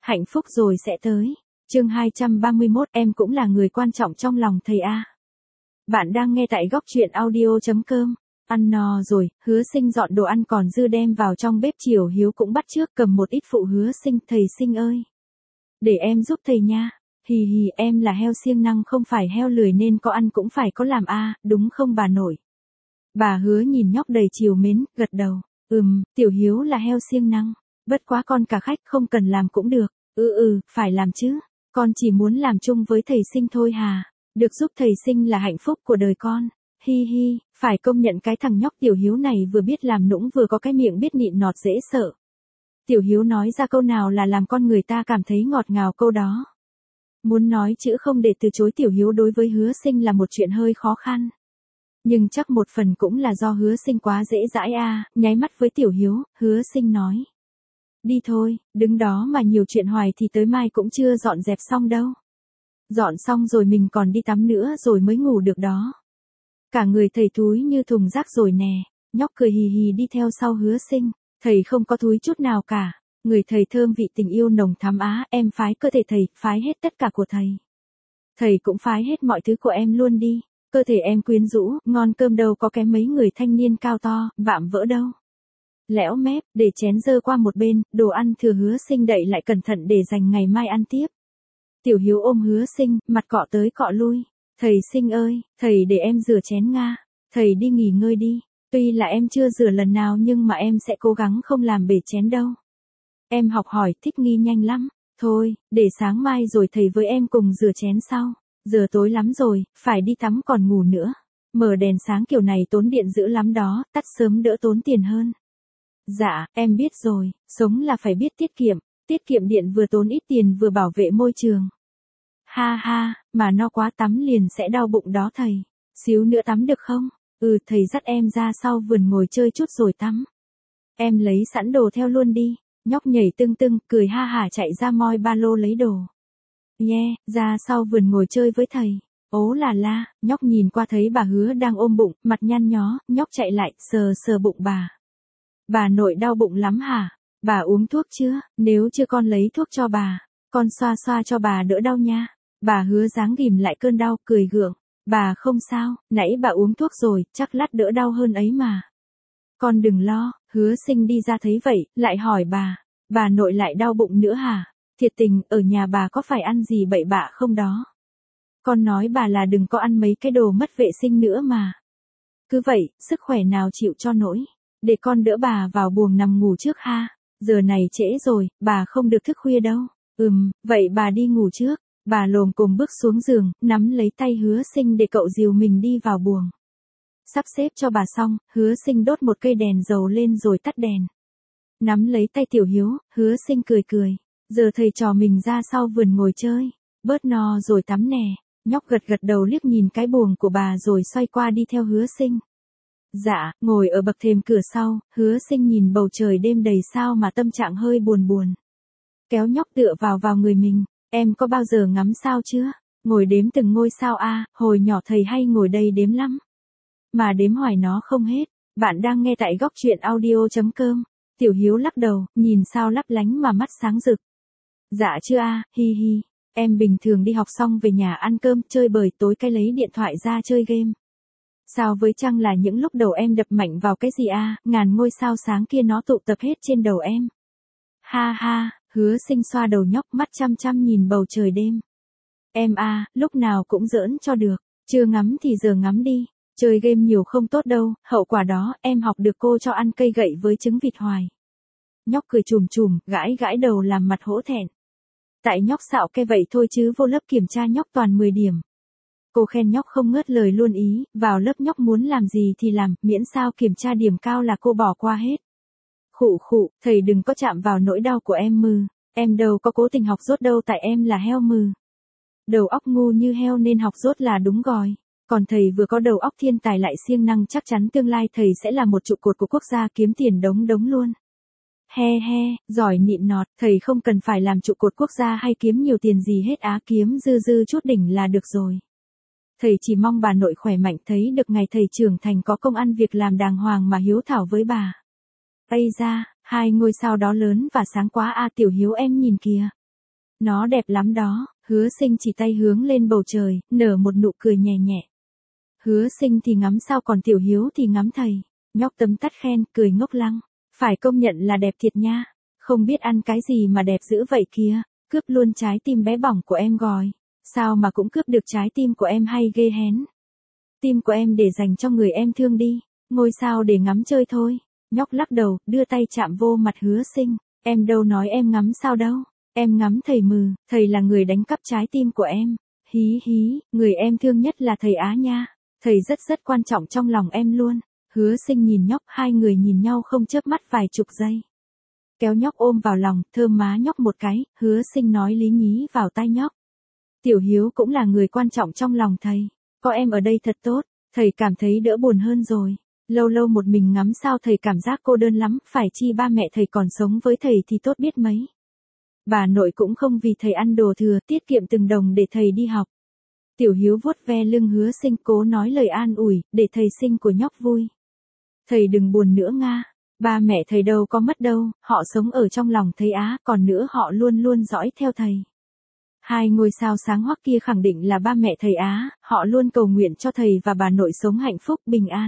Hạnh phúc rồi sẽ tới. Chương 231, em cũng là người quan trọng trong lòng thầy a. Bạn đang nghe tại góc truyện audio.com. Ăn no rồi, Hứa Sinh dọn đồ ăn còn dư đem vào trong bếp. Chiều Hiếu cũng bắt chước cầm một ít phụ Hứa Sinh. Thầy Sinh ơi, để em giúp thầy nha. Hì hì, em là heo siêng năng không phải heo lười nên có ăn cũng phải có làm a, đúng không bà nội? Bà Hứa nhìn nhóc đầy trìu mến, gật đầu. Tiểu Hiếu là heo siêng năng. Bất quá con cả khách không cần làm cũng được. Phải làm chứ. Con chỉ muốn làm chung với thầy Sinh thôi hà. Được giúp thầy Sinh là hạnh phúc của đời con. Hi hi, phải công nhận cái thằng nhóc Tiểu Hiếu này vừa biết làm nũng vừa có cái miệng biết nịn nọt dễ sợ. Tiểu Hiếu nói ra câu nào là làm con người ta cảm thấy ngọt ngào câu đó. Muốn nói chữ không để từ chối Tiểu Hiếu đối với Hứa Sinh là một chuyện hơi khó khăn. Nhưng chắc một phần cũng là do Hứa Sinh quá dễ dãi a. Nháy mắt với Tiểu Hiếu, Hứa Sinh nói. Đi thôi, đứng đó mà nhiều chuyện hoài thì tới mai cũng chưa dọn dẹp xong đâu. Dọn xong rồi mình còn đi tắm nữa rồi mới ngủ được đó. Cả người thầy thúi như thùng rác rồi nè. Nhóc cười hì hì đi theo sau Hứa Sinh. Thầy không có thúi chút nào cả. Người thầy thơm vị tình yêu nồng thắm á. Em phái cơ thể thầy, phái hết tất cả của thầy. Thầy cũng phái hết mọi thứ của em luôn đi. Cơ thể em quyến rũ, ngon cơm đâu có kém mấy người thanh niên cao to, vạm vỡ đâu. Lẽo mép, để chén dơ qua một bên, đồ ăn thừa Hứa Sinh đậy lại cẩn thận để dành ngày mai ăn tiếp. Tiểu Hiếu ôm Hứa Sinh, mặt cọ tới cọ lui. Thầy Sinh ơi, thầy để em rửa chén nga. Thầy đi nghỉ ngơi đi. Tuy là em chưa rửa lần nào nhưng mà em sẽ cố gắng không làm bể chén đâu. Em học hỏi thích nghi nhanh lắm. Thôi, để sáng mai rồi thầy với em cùng rửa chén sau. Giờ tối lắm rồi, phải đi tắm còn ngủ nữa. Mở đèn sáng kiểu này tốn điện dữ lắm đó, tắt sớm đỡ tốn tiền hơn. Dạ, em biết rồi, sống là phải biết tiết kiệm điện vừa tốn ít tiền vừa bảo vệ môi trường. Ha ha, mà no quá tắm liền sẽ đau bụng đó thầy. Xíu nữa tắm được không? Thầy dắt em ra sau vườn ngồi chơi chút rồi tắm. Em lấy sẵn đồ theo luôn đi. Nhóc nhảy tưng tưng, cười ha hả chạy ra moi ba lô lấy đồ. Ra sau vườn ngồi chơi với thầy. Ố là la, nhóc nhìn qua thấy bà Hứa đang ôm bụng, mặt nhăn nhó, nhóc chạy lại, sờ sờ bụng bà. Bà nội đau bụng lắm hả? Bà uống thuốc chưa? Nếu chưa con lấy thuốc cho bà. Con xoa xoa cho bà đỡ đau nha. Bà Hứa dáng ghìm lại cơn đau, cười gượng. Bà không sao, nãy bà uống thuốc rồi, chắc lát đỡ đau hơn ấy mà. Con đừng lo, Hứa Sinh đi ra thấy vậy, lại hỏi bà nội lại đau bụng nữa hả? Thiệt tình, ở nhà bà có phải ăn gì bậy bạ không đó? Con nói bà là đừng có ăn mấy cái đồ mất vệ sinh nữa mà. Cứ vậy, sức khỏe nào chịu cho nổi. Để con đỡ bà vào buồng nằm ngủ trước ha. Giờ này trễ rồi, bà không được thức khuya đâu. Vậy bà đi ngủ trước. Bà lồm cồm bước xuống giường, nắm lấy tay Hứa Sinh để cậu dìu mình đi vào buồng. Sắp xếp cho bà xong, Hứa Sinh đốt một cây đèn dầu lên rồi tắt đèn. Nắm lấy tay Tiểu Hiếu, Hứa Sinh cười cười. Giờ thầy trò mình ra sau vườn ngồi chơi. Bớt no rồi tắm nè. Nhóc gật đầu liếc nhìn cái buồng của bà rồi xoay qua đi theo Hứa Sinh. Dạ, ngồi ở bậc thềm cửa sau, Hứa Sinh nhìn bầu trời đêm đầy sao mà tâm trạng hơi buồn. Kéo nhóc tựa vào người mình. Em có bao giờ ngắm sao chưa? Ngồi đếm từng ngôi sao a, hồi nhỏ thầy hay ngồi đây đếm lắm. Mà đếm hoài nó không hết. Bạn đang nghe tại góc truyện audio.com. Tiểu Hiếu lắc đầu, nhìn sao lấp lánh mà mắt sáng rực. Dạ chưa a, hi hi. Em bình thường đi học xong về nhà ăn cơm, chơi bời, tối cái lấy điện thoại ra chơi game. Sao với chăng là những lúc đầu em đập mạnh vào cái gì a, ngàn ngôi sao sáng kia nó tụ tập hết trên đầu em. Ha ha, Hứa Sinh xoa đầu nhóc, mắt chăm chăm nhìn bầu trời đêm. Em a, lúc nào cũng giỡn cho được, chưa ngắm thì giờ ngắm đi. Chơi game nhiều không tốt đâu, hậu quả đó em học được cô cho ăn cây gậy với trứng vịt hoài. Nhóc cười chùm, gãi đầu làm mặt hổ thẹn. Tại nhóc xạo cái vậy thôi chứ vô lớp kiểm tra nhóc toàn 10 điểm. Cô khen nhóc không ngớt lời luôn ý, vào lớp nhóc muốn làm gì thì làm, miễn sao kiểm tra điểm cao là cô bỏ qua hết. Khụ, thầy đừng có chạm vào nỗi đau của em mừ, em đâu có cố tình học dốt đâu tại em là heo mừ. Đầu óc ngu như heo nên học dốt là đúng rồi. Còn thầy vừa có đầu óc thiên tài lại siêng năng chắc chắn tương lai thầy sẽ là một trụ cột của quốc gia kiếm tiền đống luôn. He, giỏi nịn nọt, thầy không cần phải làm trụ cột quốc gia hay kiếm nhiều tiền gì hết á, kiếm dư chút đỉnh là được rồi. Thầy chỉ mong bà nội khỏe mạnh thấy được ngày thầy trưởng thành có công ăn việc làm đàng hoàng mà hiếu thảo với bà. Ây da, hai ngôi sao đó lớn và sáng quá a. Tiểu Hiếu em nhìn kìa. Nó đẹp lắm đó, Hứa Sinh chỉ tay hướng lên bầu trời, nở một nụ cười nhẹ nhẹ. Hứa Sinh thì ngắm sao còn Tiểu Hiếu thì ngắm thầy. Nhóc tấm tắt khen, cười ngốc lăng. Phải công nhận là đẹp thiệt nha. Không biết ăn cái gì mà đẹp dữ vậy kìa. Cướp luôn trái tim bé bỏng của em rồi. Sao mà cũng cướp được trái tim của em hay ghê hén. Tim của em để dành cho người em thương đi. Ngôi sao để ngắm chơi thôi. Nhóc lắc đầu, đưa tay chạm vô mặt Hứa Sinh. Em đâu nói em ngắm sao đâu. Em ngắm thầy mừ, thầy là người đánh cắp trái tim của em. Hí hí, người em thương nhất là thầy Á nha. Thầy rất rất quan trọng trong lòng em luôn. Hứa Sinh nhìn nhóc, hai người nhìn nhau không chớp mắt vài chục giây. Kéo nhóc ôm vào lòng, thơm má nhóc một cái, Hứa Sinh nói lý nhí vào tai nhóc. Tiểu Hiếu cũng là người quan trọng trong lòng thầy. Có em ở đây thật tốt, thầy cảm thấy đỡ buồn hơn rồi. Lâu lâu một mình ngắm sao thầy cảm giác cô đơn lắm, phải chi ba mẹ thầy còn sống với thầy thì tốt biết mấy. Bà nội cũng không vì thầy ăn đồ thừa, tiết kiệm từng đồng để thầy đi học. Tiểu Hiếu vuốt ve lưng Hứa Sinh cố nói lời an ủi, để thầy sinh của nhóc vui. Thầy đừng buồn nữa Nga, ba mẹ thầy đâu có mất đâu, họ sống ở trong lòng thầy Á, còn nữa họ luôn luôn dõi theo thầy. Hai ngôi sao sáng hoắc kia khẳng định là ba mẹ thầy Á, họ luôn cầu nguyện cho thầy và bà nội sống hạnh phúc, bình an.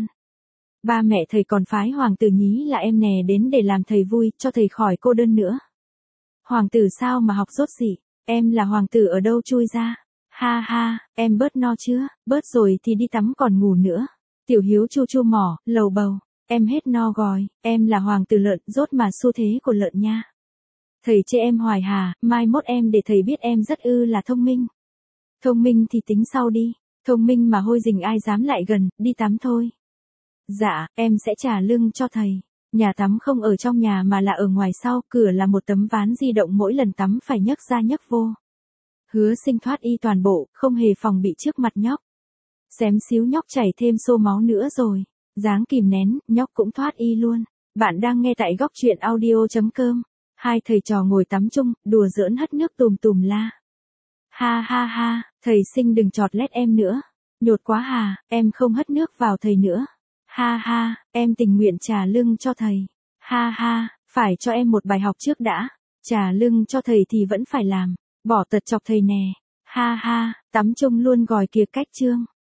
Ba mẹ thầy còn phái hoàng tử nhí là em nè đến để làm thầy vui, cho thầy khỏi cô đơn nữa. Hoàng tử sao mà học dốt gì, em là hoàng tử ở đâu chui ra. Ha ha, em bớt no chưa, bớt rồi thì đi tắm còn ngủ nữa. Tiểu Hiếu chu chu mỏ, lầu bầu, em hết no rồi, em là hoàng tử lợn, rốt mà xu thế của lợn nha. Thầy chê em hoài hà, mai mốt em để thầy biết em rất là thông minh. Thông minh thì tính sau đi, thông minh mà hôi rình ai dám lại gần, đi tắm thôi. Dạ, em sẽ trả lưng cho thầy. Nhà tắm không ở trong nhà mà là ở ngoài sau, cửa là một tấm ván di động mỗi lần tắm phải nhấc ra nhấc vô. Hứa Sinh thoát y toàn bộ, không hề phòng bị trước mặt nhóc. Xém xíu nhóc chảy thêm xô máu nữa rồi. Dáng kìm nén, nhóc cũng thoát y luôn. Bạn đang nghe tại góc truyện audio.com. Hai thầy trò ngồi tắm chung, đùa giỡn hất nước tùm tùm la. Ha ha ha, thầy Sinh đừng chọt lét em nữa. Nhột quá hà, em không hất nước vào thầy nữa. Ha ha, em tình nguyện trả lưng cho thầy. Ha ha, phải cho em một bài học trước đã. Trả lưng cho thầy thì vẫn phải làm. Bỏ tật chọc thầy nè. Ha ha, tắm chung luôn gòi kìa cách chương.